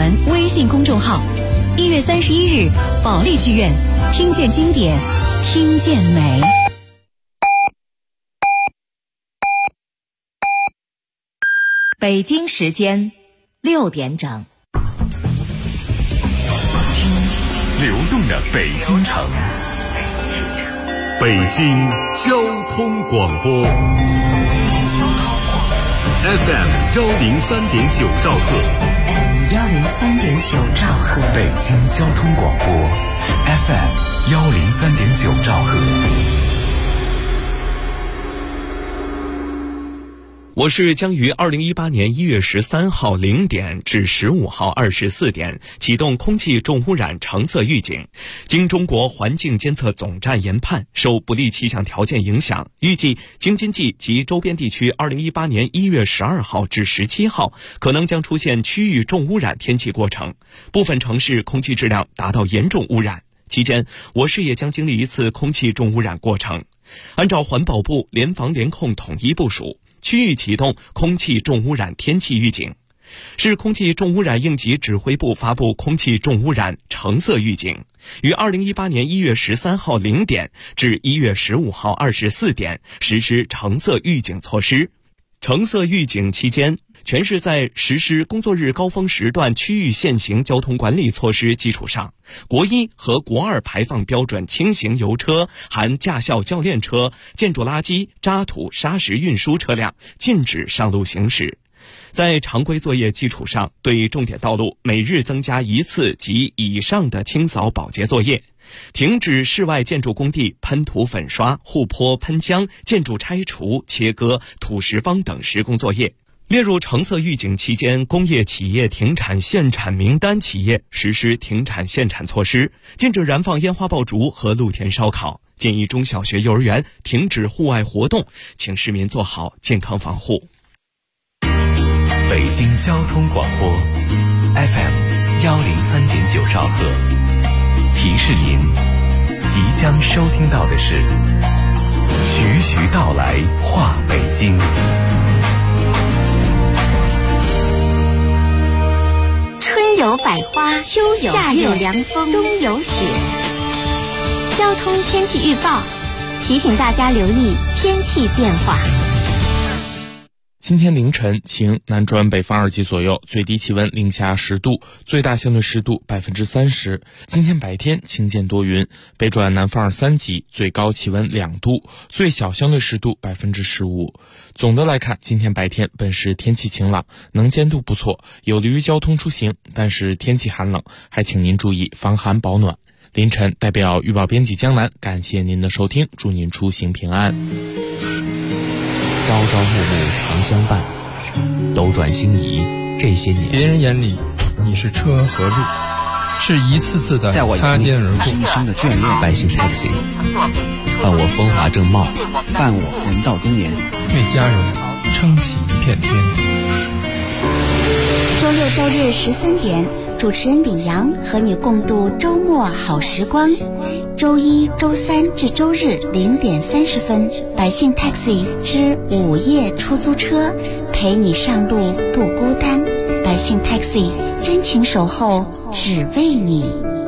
文微信公众号。1月31日，保利剧院，听见经典，听见美。北京时间6点整， 听流动的北京城，北京交通广播 FM 103.9兆赫 103.9兆赫， 北京交通广播 FM 103.9兆赫。 我是将于2018年1月13号0点至15号24点启动空气重污染橙色预警。经中国环境监测总站研判，受不利气象条件影响，预计京津冀及周边地区2018年1月12号至17号可能将出现区域重污染天气过程，部分城市空气质量达到严重污染。期间，我市也将经历一次空气重污染过程。按照环保部联防联控统一部署，区域启动空气重污染天气预警。市空气重污染应急指挥部发布空气重污染橙色预警，于2018年1月13号0点至1月15号24点实施橙色预警措施。橙色预警期间，全市在实施工作日高峰时段区域限行交通管理措施基础上，国1和国2排放标准轻型油车含驾校教练车、建筑垃圾、渣土、砂石运输车辆禁止上路行驶。在常规作业基础上，对重点道路每日增加1次及以上的清扫保洁作业，停止室外建筑工地喷涂粉刷、护坡喷浆、建筑拆除、切割、土石方等施工作业。列入橙色预警期间，工业企业停产限产名单企业实施停产限产措施，禁止燃放烟花爆竹和露天烧烤，建议中小学幼儿园停止户外活动，请市民做好健康防护。 北京交通广播 FM 103.9兆赫，提示您即将收听到的是徐徐道来话北京。 春有百花，秋有夏有凉风，冬有雪。交通天气预报提醒大家留意天气变化。 今天凌晨晴，南转北方2级左右，最低气温零下10度，最大相对湿度30%。今天白天晴间多云，北转南方3级，最高气温2度，最小相对湿度15%。总的来看，今天白天本市天气晴朗，能见度不错，有利于交通出行，但是天气寒冷，还请您注意防寒保暖。凌晨代表预报编辑江南，感谢您的收听，祝您出行平安。 朝朝暮暮常相伴，斗转星移这些年， 别人眼里你是车和路，是一次次的擦肩而过。 一生的眷恋。百姓 taxi， 伴我风华正茂，伴我人到中年， 为家人撑起一片天。 周六周日13点，主持人李阳和你共度周末好时光。周一、周三至周日0点30分，百姓 taxi 之午夜出租车，陪你上路不孤单。百姓 taxi 真情守候，只为你。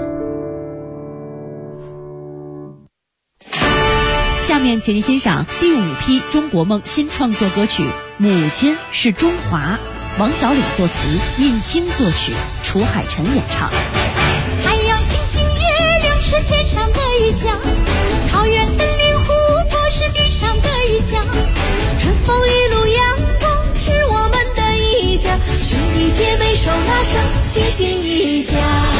下面请您欣赏第5批中国梦新创作歌曲《母亲是中华》，王小礼作词，尹清作曲，楚海晨演唱。 太阳、星星、月亮是天上的一家，草原、森林、湖泊是地上的一家，春风雨露阳光是我们的一家，兄弟姐妹手拉手，齐心一家。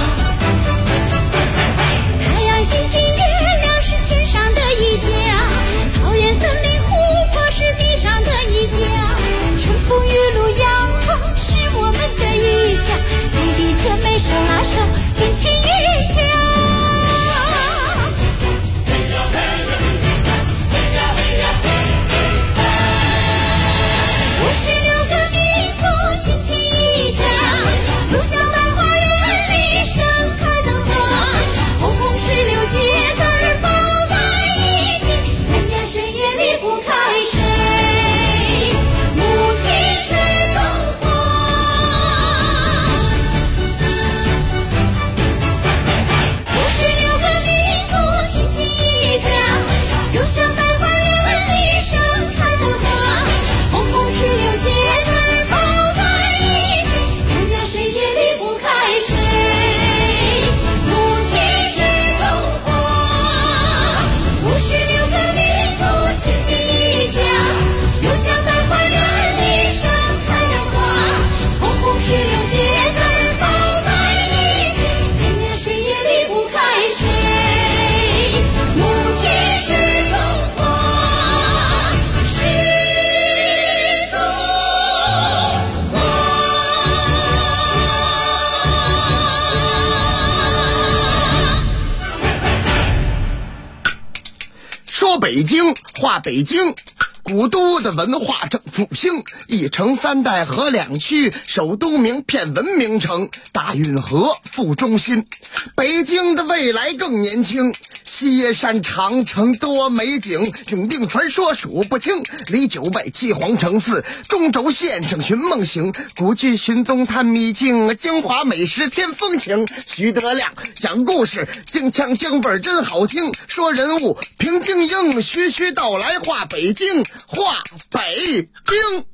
太阳、星星、月亮是天上的一家，草原、森林、湖泊是地上的一家，春风雨露阳光是我们的一家，兄弟姐妹手拉手，亲亲一家。56个民族亲亲一家，就像百花园里盛开的花，红红石榴结北京，话北京。古都的文化正复兴，一城三代河两区，首都名片文明城，大运河副中心。北京的未来更年轻，西野山长城多美景，永定传说数不清，离九外七皇城寺，中轴线上寻梦行，古剧寻踪探秘境，京华美食添风情。徐德亮讲故事，京腔京味真好听，说人物评京英，徐徐道来话北京，话北京。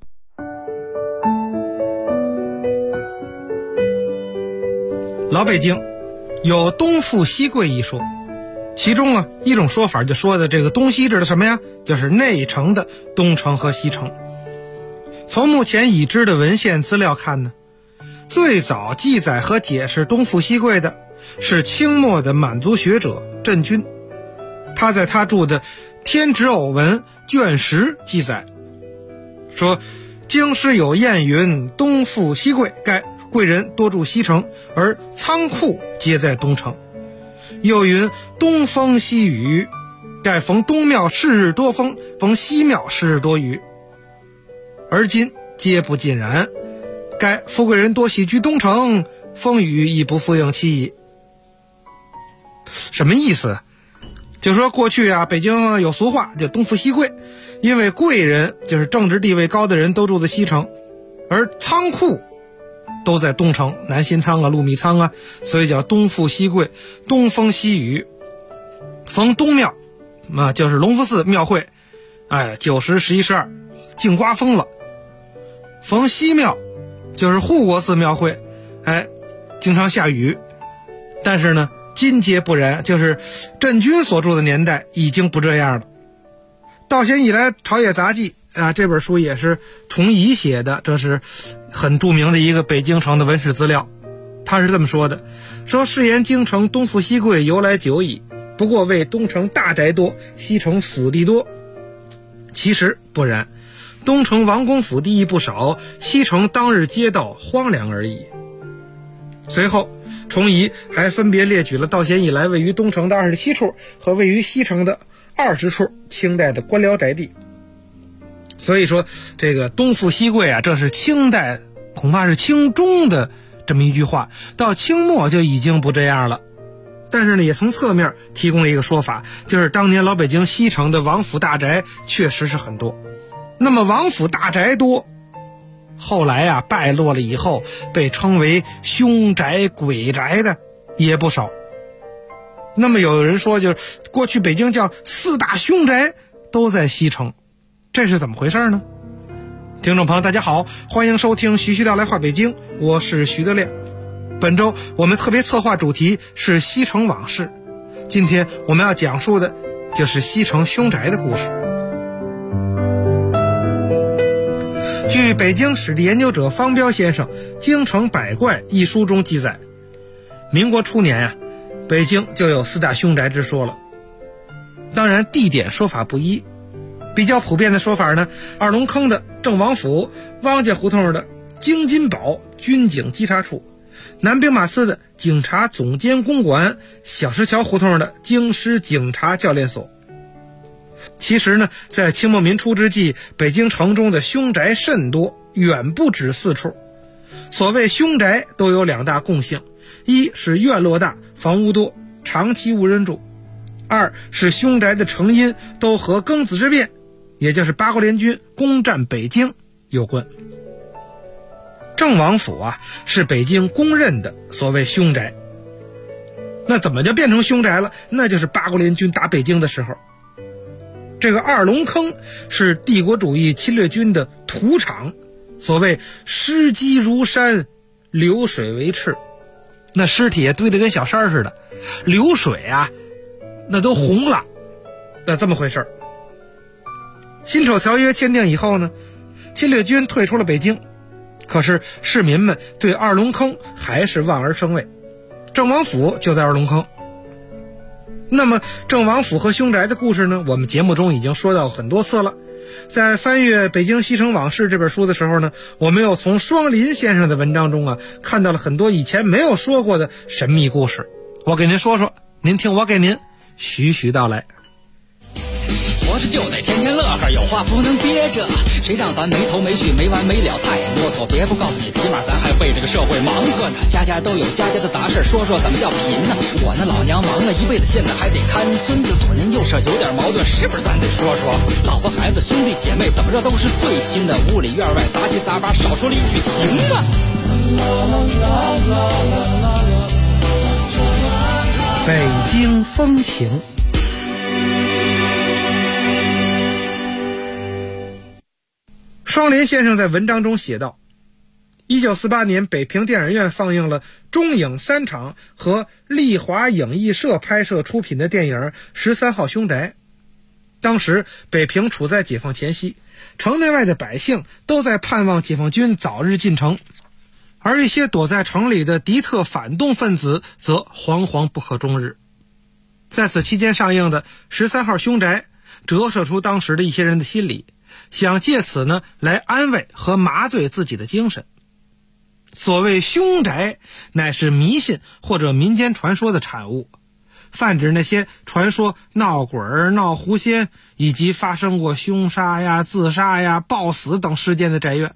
老北京有东富西贵一说，其中啊一种说法就说的这个东西指的什么呀？就是内城的东城和西城。从目前已知的文献资料看呢，最早记载和解释东富西贵的是清末的满族学者郑钧，他在他著的《天职偶文》卷10记载说，京师有谚云，东富西贵，盖贵人多住西城，而仓库皆在东城。又云，东风西雨，盖逢东庙是日多风，逢西庙是日多雨。而今皆不尽然，盖富贵人多喜居东城，风雨亦不复应其矣。什么意思？就说过去啊，北京有俗话叫东富西贵，因为贵人就是政治地位高的人都住在西城，而仓库都在东城，南新仓啊、陆米仓啊，所以叫东富西贵，东风西雨。逢东庙就是隆福寺庙会，9、10、11、12净刮风了。逢西庙就是护国寺庙会，经常下雨。但是呢，今皆不然，就是郑钧所住的年代已经不这样了。道咸以来朝野杂记这本书也是崇仪写的，这是很著名的一个北京城的文史资料。他是这么说的，说是言京城东富西贵由来久矣，不过为东城大宅多，西城府地多。其实不然，东城王公府地亦不少，西城当日街道荒凉而已。随后崇仪还分别列举了道咸以来位于东城的27处和位于西城的20处清代的官僚宅地。所以说这个东富西贵这是清代恐怕是清中的这么一句话，到清末就已经不这样了。但是呢，也从侧面提供了一个说法，就是当年老北京西城的王府大宅确实是很多。那么王府大宅多，后来败落了以后被称为凶宅鬼宅的也不少。那么有人说，就是过去北京叫4大凶宅都在西城，这是怎么回事呢？听众朋友大家好，欢迎收听徐徐道来话北京，我是徐德亮。本周我们特别策划主题是西城往事，今天我们要讲述的就是西城凶宅的故事。据北京史地研究者方彪先生《京城百怪》一书中记载，民国初年北京就有4大凶宅之说了。当然地点说法不一，比较普遍的说法呢，二龙坑的郑王府，汪家胡同的京津堡军警稽查处，南兵马司的警察总监公馆，小石桥胡同的京师警察教练所。其实呢，在清末民初之际，北京城中的凶宅甚多，远不止4处。所谓凶宅都有2大共性，一是院落大，房屋多，长期无人住；二是凶宅的成因都和庚子之变，也就是八国联军攻占北京有关。郑王府是北京公认的所谓凶宅。那怎么就变成凶宅了？那就是八国联军打北京的时候。这个二龙坑是帝国主义侵略军的土场，所谓尸积如山，流水为赤。那尸体也堆得跟小山似的，流水那都红了，那这么回事。辛丑条约签订以后呢，侵略军退出了北京，可是市民们对二龙坑还是望而生畏。郑王府就在二龙坑。那么郑王府和凶宅的故事呢，我们节目中已经说到很多次了。在翻阅《北京西城往事》这本书的时候呢，我们又从双林先生的文章中看到了很多以前没有说过的神秘故事。我给您说说，您听我给您徐徐道来。 活着就得天天乐呵，有话不能憋着，谁让咱没头没绪没完没了太啰嗦，别不告诉你，起码咱还为这个社会忙活呢。家家都有家家的杂事，说说怎么叫贫呢？我那老娘忙了一辈子，现在还得看孙子，左邻右舍有点矛盾，是不是咱得说说？老婆孩子兄弟姐妹怎么着都是最亲的，屋里院外杂七杂八，少说了一句行吗？ 北京风情。双联先生在文章中写道，1948年北平电影院放映了中影3场和丽华影艺社拍摄出品的电影《13号凶宅》。当时北平处在解放前夕，城内外的百姓都在盼望解放军早日进城，而一些躲在城里的敌特反动分子则惶惶不可终日。在此期间上映的《13号凶宅》折射出当时的一些人的心理，想借此呢来安慰和麻醉自己的精神。所谓凶宅乃是迷信或者民间传说的产物，泛指那些传说闹鬼闹狐仙以及发生过凶杀呀自杀呀暴死等事件的宅院。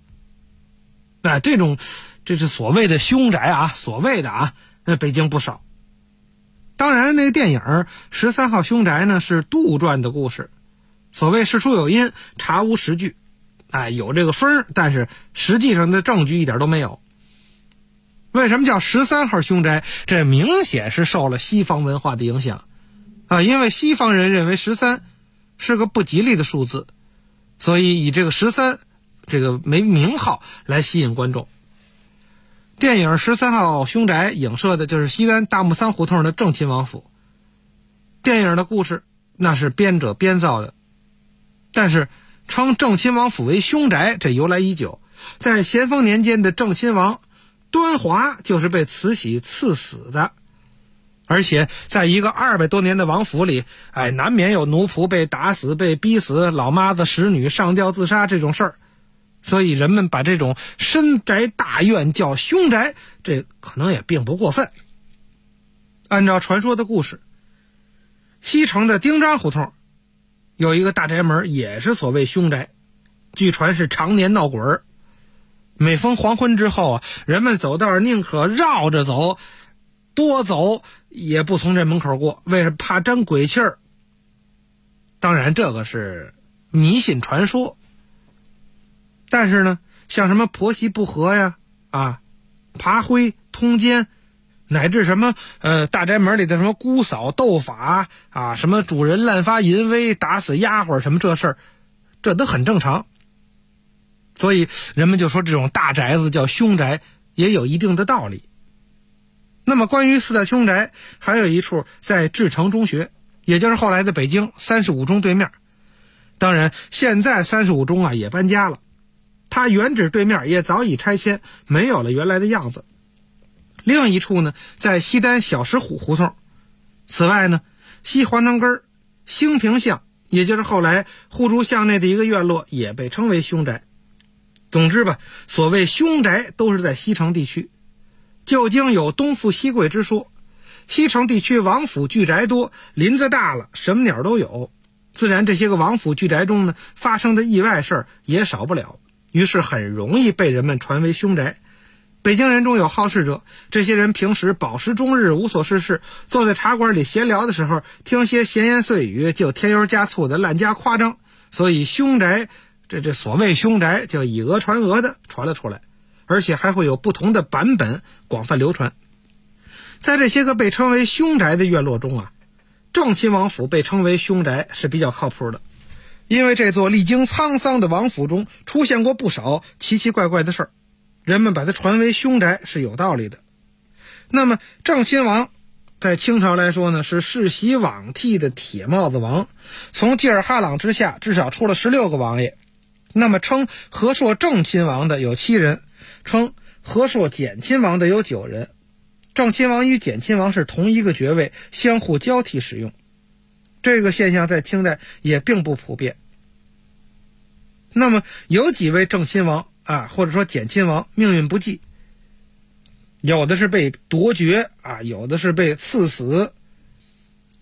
这是所谓的凶宅啊，所谓的啊，北京不少。当然那个电影13号凶宅呢是杜撰的故事，所谓事出有因查无实据，有这个风，但是实际上的证据一点都没有。为什么叫13号凶宅？这明显是受了西方文化的影响因为西方人认为13是个不吉利的数字，所以以这个13这个为名号来吸引观众。电影《13号凶宅》影射的就是西单大木仓胡同的正亲王府。电影的故事那是编者编造的，但是称正亲王府为凶宅，这由来已久。在咸丰年间的正亲王端华就是被慈禧赐死的，而且在一个200多年的王府里，难免有奴仆被打死、被逼死、老妈子使女上吊自杀这种事儿。所以人们把这种深宅大院叫凶宅，这可能也并不过分。按照传说的故事，西城的丁章胡同有一个大宅门，也是所谓凶宅，据传是常年闹鬼儿。每逢黄昏之后人们走道宁可绕着走，多走也不从这门口过，为什么？怕沾鬼气儿。当然这个是迷信传说，但是呢，像什么婆媳不和呀，爬灰、通奸，乃至什么大宅门里的什么姑嫂斗法什么主人滥发淫威、打死丫鬟什么这事儿，这都很正常。所以人们就说这种大宅子叫凶宅，也有一定的道理。那么关于4大凶宅，还有一处在志诚中学，也就是后来的北京35中对面。当然现在35中也搬家了，它原址对面也早已拆迁，没有了原来的样子。另一处呢，在西单小石虎胡同。此外呢，西皇城根兴平巷，也就是后来互助巷内的一个院落，也被称为凶宅。总之吧，所谓凶宅都是在西城地区。旧经有东富西贵之说，西城地区王府巨宅多，林子大了，什么鸟都有，自然这些个王府巨宅中呢，发生的意外事儿也少不了，于是很容易被人们传为凶宅。北京人中有好事者，这些人平时饱食终日，无所事事，坐在茶馆里闲聊的时候，听些闲言碎语，就添油加醋的滥加夸张，所以凶宅这所谓凶宅就以讹传讹的传了出来，而且还会有不同的版本广泛流传。在这些个被称为凶宅的院落中正亲王府被称为凶宅是比较靠谱的，因为这座历经沧桑的王府中出现过不少奇奇怪怪的事儿，人们把它传为凶宅是有道理的。那么正亲王在清朝来说呢，是世袭罔替的铁帽子王，从济尔哈朗之下至少出了16个王爷。那么称和硕正亲王的有7人，称和硕简亲王的有9人。正亲王与简亲王是同一个爵位，相互交替使用。这个现象在清代也并不普遍。那么有几位正亲王或者说简亲王命运不济，有的是被夺爵有的是被赐死。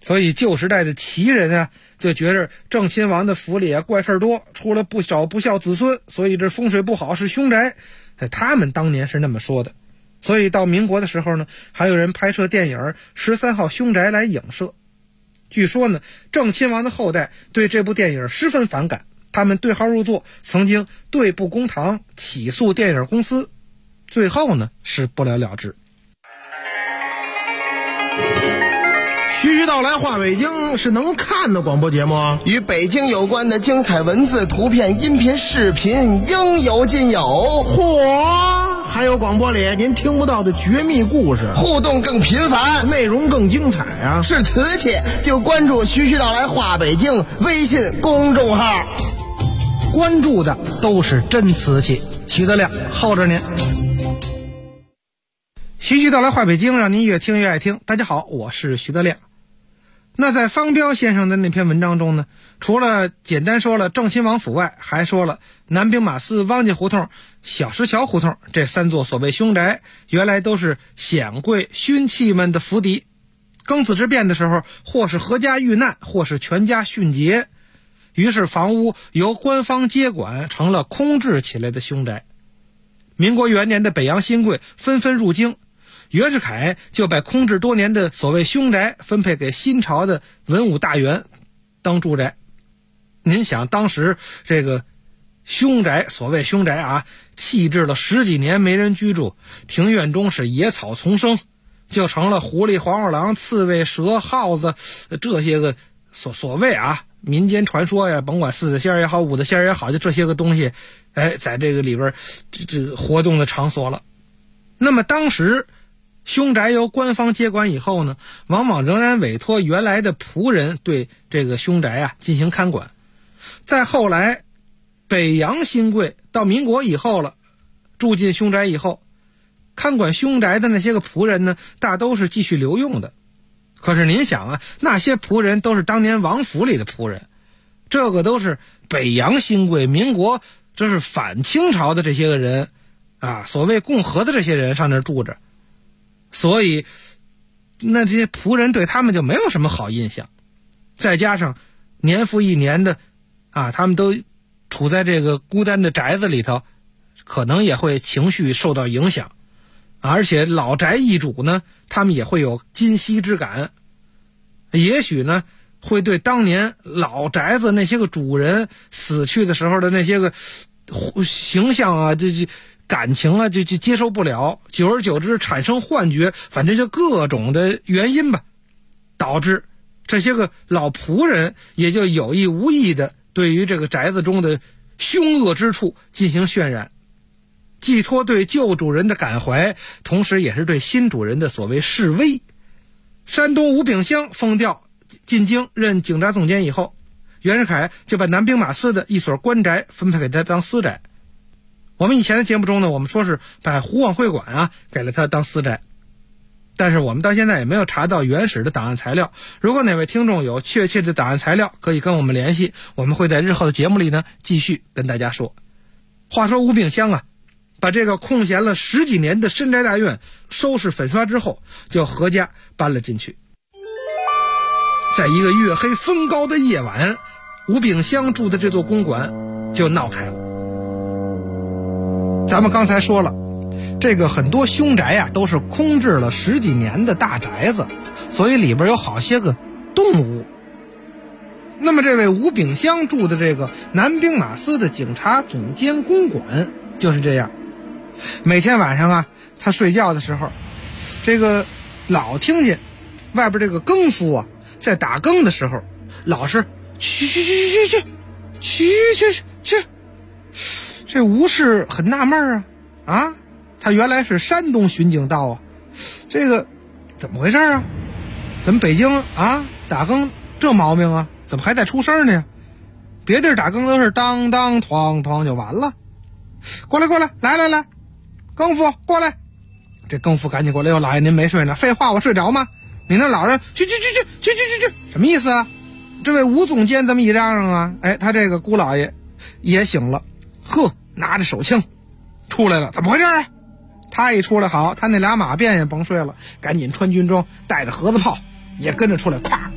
所以旧时代的旗人啊，就觉着郑亲王的府里啊怪事多，出了不少不孝子孙，所以这风水不好，是凶宅。他们当年是那么说的。所以到民国的时候呢，还有人拍摄电影《13号凶宅》来影射。据说呢，郑亲王的后代对这部电影十分反感，他们对号入座，曾经对簿公堂起诉电影公司，最后呢是不了了之。 徐徐道来话北京是能看的广播节目， 与北京有关的精彩文字、图片、音频、视频应有尽有。 嚯，还有广播里您听不到的绝密故事， 互动更频繁， 内容更精彩啊！ 是瓷器就关注徐徐道来话北京微信公众号， 关注的都是真瓷器。徐德亮候着您。徐徐道来话北京，让您越听越爱听。大家好，我是徐德亮。那在方彪先生的那篇文章中呢，除了简单说了郑亲王府外，还说了南兵马司、汪家胡同、小石桥胡同这3座所谓凶宅，原来都是显贵勋戚们的府邸。庚子之变的时候，或是阖家遇难，或是全家殉节，于是房屋由官方接管，成了空置起来的凶宅。民国元年的北洋新贵纷纷入京，袁世凯就把空置多年的所谓凶宅分配给新朝的文武大员当住宅。您想当时这个凶宅，所谓凶宅啊，弃置了10几年没人居住，庭院中是野草丛生，就成了狐狸、黄鼠狼、刺猬、蛇、耗子这些个所谓啊民间传说呀，甭管4的仙也好，5的仙也好，就这些个东西在这个里边这活动的场所了。那么当时凶宅由官方接管以后呢，往往仍然委托原来的仆人对这个凶宅啊进行看管。再后来北洋新贵到民国以后了，住进凶宅以后，看管凶宅的那些个仆人呢，大都是继续留用的。可是您想啊，那些仆人都是当年王府里的仆人，这个都是北洋新贵，民国这是反清朝的这些个人啊，所谓共和的这些人上那儿住着，所以那些仆人对他们就没有什么好印象。再加上年复一年的啊，他们都处在这个孤单的宅子里头，可能也会情绪受到影响。而且老宅易主呢，他们也会有今昔之感，也许呢会对当年老宅子那些个主人死去的时候的那些个形象啊，这感情啊，就接受不了，久而久之产生幻觉，反正就各种的原因吧，导致这些个老仆人也就有意无意的对于这个宅子中的凶恶之处进行渲染，寄托对旧主人的感怀，同时也是对新主人的所谓示威。山东吴炳湘封调进京任警察总监以后，袁世凯就把南兵马司的一所官宅分配给他当私宅。我们以前的节目中呢，我们说是把湖广会馆啊给了他当私宅，但是我们到现在也没有查到原始的档案材料。如果哪位听众有确切的档案材料，可以跟我们联系，我们会在日后的节目里呢继续跟大家说。话说吴炳湘啊，把这个空闲了10几年的深宅大院收拾粉刷之后，就合家搬了进去。在一个月黑风高的夜晚，吴炳湘住的这座公馆就闹开了。咱们刚才说了，这个很多凶宅啊都是空置了10几年的大宅子，所以里边有好些个动物。那么这位吴炳湘住的这个南兵马司的警察总监公馆就是这样。每天晚上啊，他睡觉的时候，这个老听见外边这个更夫啊在打更的时候，老是去，这吴氏很纳闷啊，他原来是山东巡警道啊，这个怎么回事啊？怎么北京啊打更这毛病啊？怎么还在出声呢？别地儿打更都是当当哐哐就完了。过来，来，更夫过来。这更夫赶紧过来，哟，老爷您没睡呢？废话，我睡着吗？你那老人去，什么意思啊？这位吴总监这么一嚷嚷啊，他这个姑老爷也醒了，拿着手枪出来了，怎么回事啊？他一出来好，他那俩马便也甭睡了，赶紧穿军装，带着盒子炮也跟着出来，咵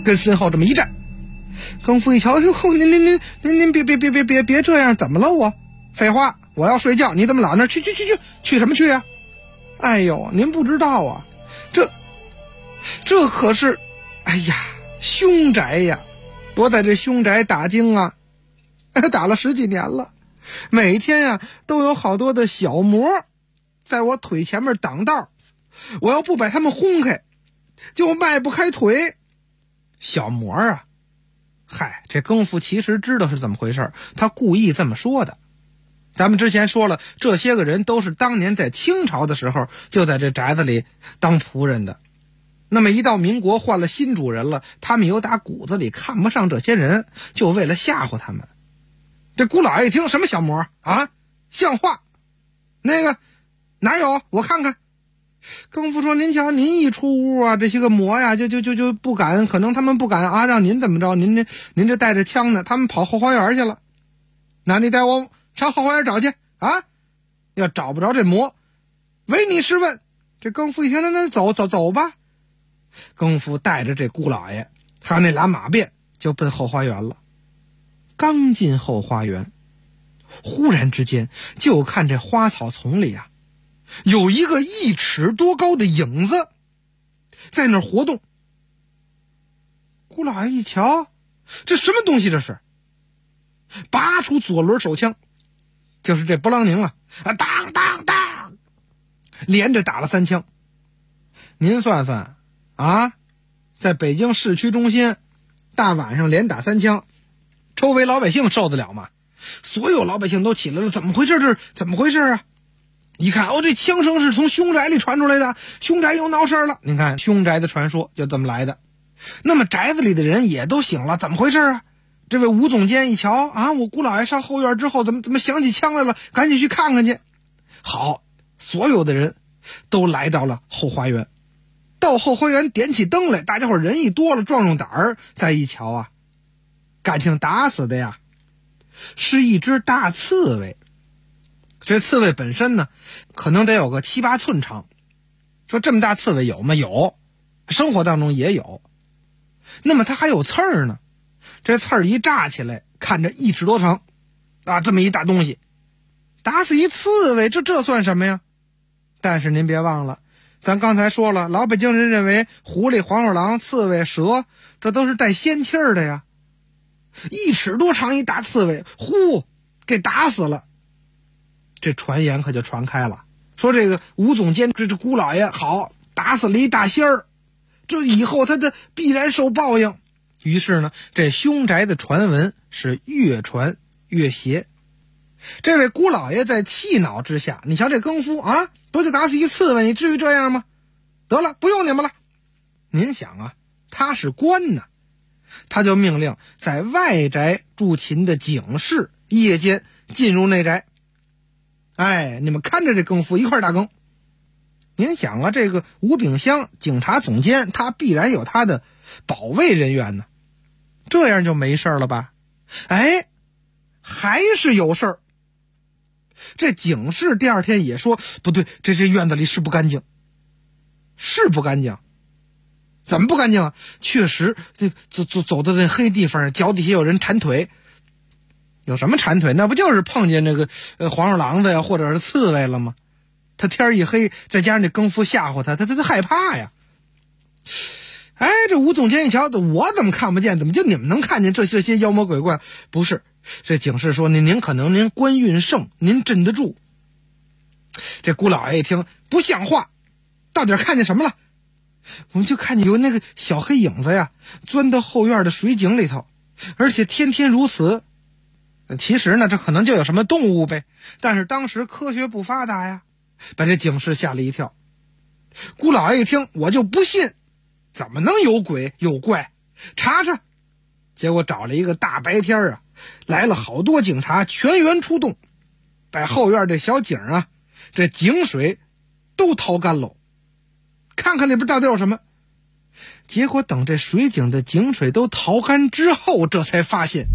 跟身后这么一站。更夫一瞧，哟，您别这样，怎么了我？废话，我要睡觉，你怎么老那去什么去啊？哎呦，您不知道啊，这可是，哎呀，凶宅呀！我在这凶宅打更啊，打了10几年了，每天呀都有好多的小魔在我腿前面挡道，我要不把他们轰开，就迈不开腿。小魔啊，嗨，这更夫其实知道是怎么回事，他故意这么说的。咱们之前说了，这些个人都是当年在清朝的时候就在这宅子里当仆人的。那么一到民国换了新主人了，他们有打骨子里看不上这些人，就为了吓唬他们。这姑老爷一听，什么小魔啊，像话？那个哪有？我看看。更夫说，您瞧，您一出屋啊，这些个魔呀就不敢，可能他们不敢啊，让您怎么着？您这带着枪呢，他们跑后花园去了。那你带我上后花园找去啊！要找不着这魔，唯你是问。这更夫一听，那走吧。更夫带着这姑老爷还有那俩马便就奔后花园了。刚进后花园，忽然之间就看这花草丛里啊，有一个1尺多高的影子在那儿活动。姑老爷一瞧，这什么东西这是？拔出左轮手枪，就是这勃朗宁啊，当当当，连着打了3枪。您算算啊，在北京市区中心大晚上连打3枪，周围老百姓受得了吗？所有老百姓都起来了，怎么回事？这是怎么回事啊？一看，这枪声是从凶宅里传出来的，凶宅又闹事了。您看，凶宅的传说就这么来的。那么宅子里的人也都醒了，怎么回事啊？这位吴总监一瞧啊，我姑老爷上后院之后，怎么响起枪来了？赶紧去看看去。好，所有的人都来到了后花园。到后花园点起灯来，大家伙人一多了，壮壮胆儿，再一瞧啊，感情打死的呀是一只大刺猬。这刺猬本身呢，可能得有个7、8寸长。说这么大刺猬有吗？有，生活当中也有。那么它还有刺儿呢，这刺儿一炸起来，看着1尺多长啊，这么一大东西，打死一刺猬，这算什么呀？但是您别忘了，咱刚才说了，老北京人认为狐狸、黄鼠狼、刺猬、蛇，这都是带仙气儿的呀。1尺多长一大刺猬，呼，给打死了。这传言可就传开了，说这个吴总监这姑老爷好，打死了一大仙儿，这以后他的必然受报应。于是呢，这凶宅的传闻是越传越邪。这位姑老爷在气恼之下，你瞧这更夫啊，不就打死一刺猬，你至于这样吗？得了，不用你们了。您想啊，他是官呢，他就命令在外宅驻勤的警士夜间进入内宅。哎，你们看着这更夫一块打更。您想啊，这个吴炳湘警察总监，他必然有他的保卫人员呢，这样就没事了吧？哎，还是有事儿。这警士第二天也说，不对，这院子里是不干净，是不干净。怎么不干净啊？确实，走到这黑地方，脚底下有人缠腿。有什么缠腿？那不就是碰见那个黄鼠狼子呀，或者是刺猬了吗？他天一黑，再加上这更夫吓唬他害怕呀。哎，这吴总监一瞧，我怎么看不见？怎么就你们能看见这些妖魔鬼怪？不是，这警示说您可能您官运盛，您镇得住。这姑老爷一听，不像话，到底看见什么了？我们就看见有那个小黑影子呀，钻到后院的水井里头，而且天天如此。其实呢，这可能就有什么动物呗，但是当时科学不发达呀，把这警示吓了一跳。姑老爷一听，我就不信，怎么能有鬼有怪？查查。结果找了一个大白天啊，来了好多警察，全员出动，把后院这小井啊，这井水都掏干喽，看看里边到底有什么。结果等这水井的井水都掏干之后，这才发现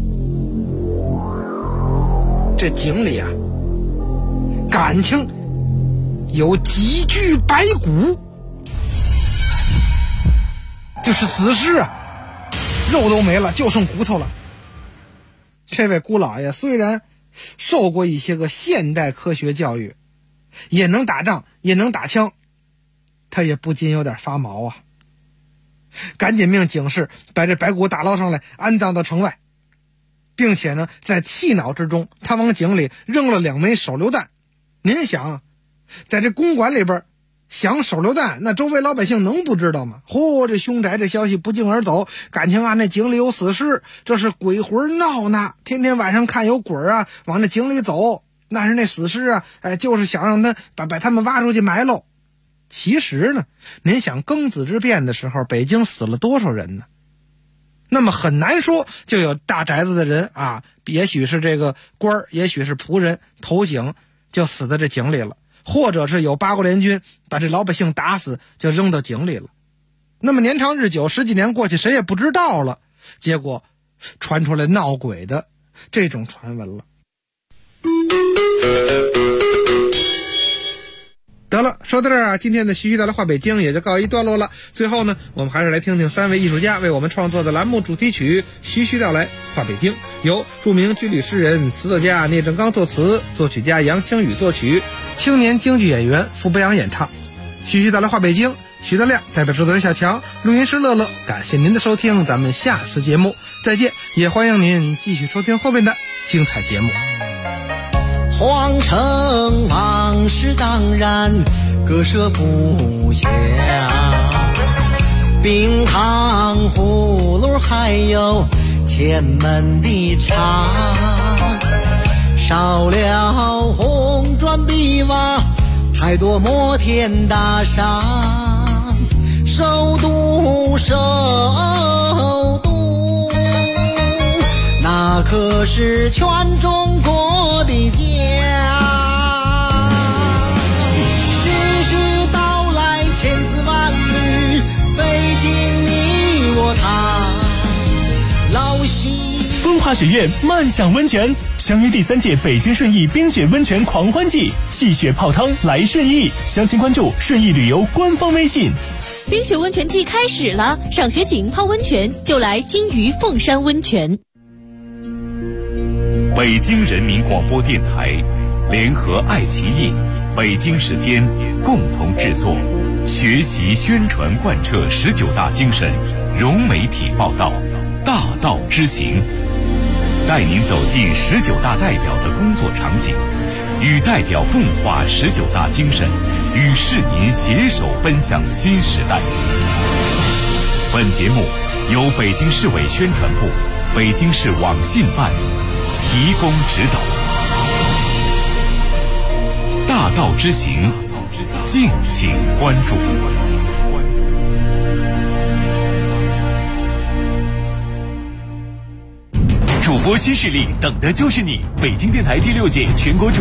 这井里啊，感情有几具白骨，就是死尸啊， 肉都没了，就剩骨头了。这位姑老爷虽然受过一些个现代科学教育，也能打仗，也能打枪，他也不禁有点发毛啊。赶紧命警士把这白骨打捞上来，安葬到城外，并且呢，在气恼之中，他往井里扔了2枚手榴弹。您想，在这公馆里边响手榴弹，那周围老百姓能不知道吗？这凶宅这消息不胫而走，感情啊，那井里有死尸，这是鬼魂闹呢。天天晚上看有鬼啊往那井里走，那是那死尸啊，就是想让他把他们挖出去埋喽。其实呢，您想庚子之变的时候，北京死了多少人呢？那么很难说就有大宅子的人啊，也许是这个官儿，也许是仆人投井就死在这井里了，或者是有八国联军把这老百姓打死就扔到井里了。那么年长日久，10几年过去，谁也不知道了，结果传出来闹鬼的这种传闻了。得了，说到这儿啊，今天的徐徐道来话北京也就告一段落了。最后呢，我们还是来听听3位艺术家为我们创作的栏目主题曲《徐徐道来话北京》，由著名军旅诗人、词作家聂正刚作词，作曲家杨清宇作曲，青年京剧演员傅博洋演唱。徐徐道来话北京，徐德亮代表制作人小强，录音师乐乐，感谢您的收听，咱们下次节目再见，也欢迎您继续收听后面的精彩节目。 皇城往事当然割舍不下，冰糖葫芦还有前门的茶，少了红砖碧瓦，太多摩天大厦，首都那可是全中国的家。徐徐道来千丝万缕，北京你我他，老西风华学院漫享温泉，相约第3届北京顺义冰雪温泉狂欢季，戏雪泡汤来顺义，详情关注顺义旅游官方微信。 冰雪温泉季开始了，赏雪景泡温泉就来金鱼凤山温泉。 北京人民广播电台联合爱奇艺、北京时间共同制作，学习宣传贯彻19大精神，融媒体报道，大道之行，带您走进19大代表的工作场景，与代表共话19大精神，与市民携手奔向新时代。本节目由北京市委宣传部、北京市网信办提供指导。大道之行，敬请关注。 主播新势力，等的就是你！北京电台第6届全国主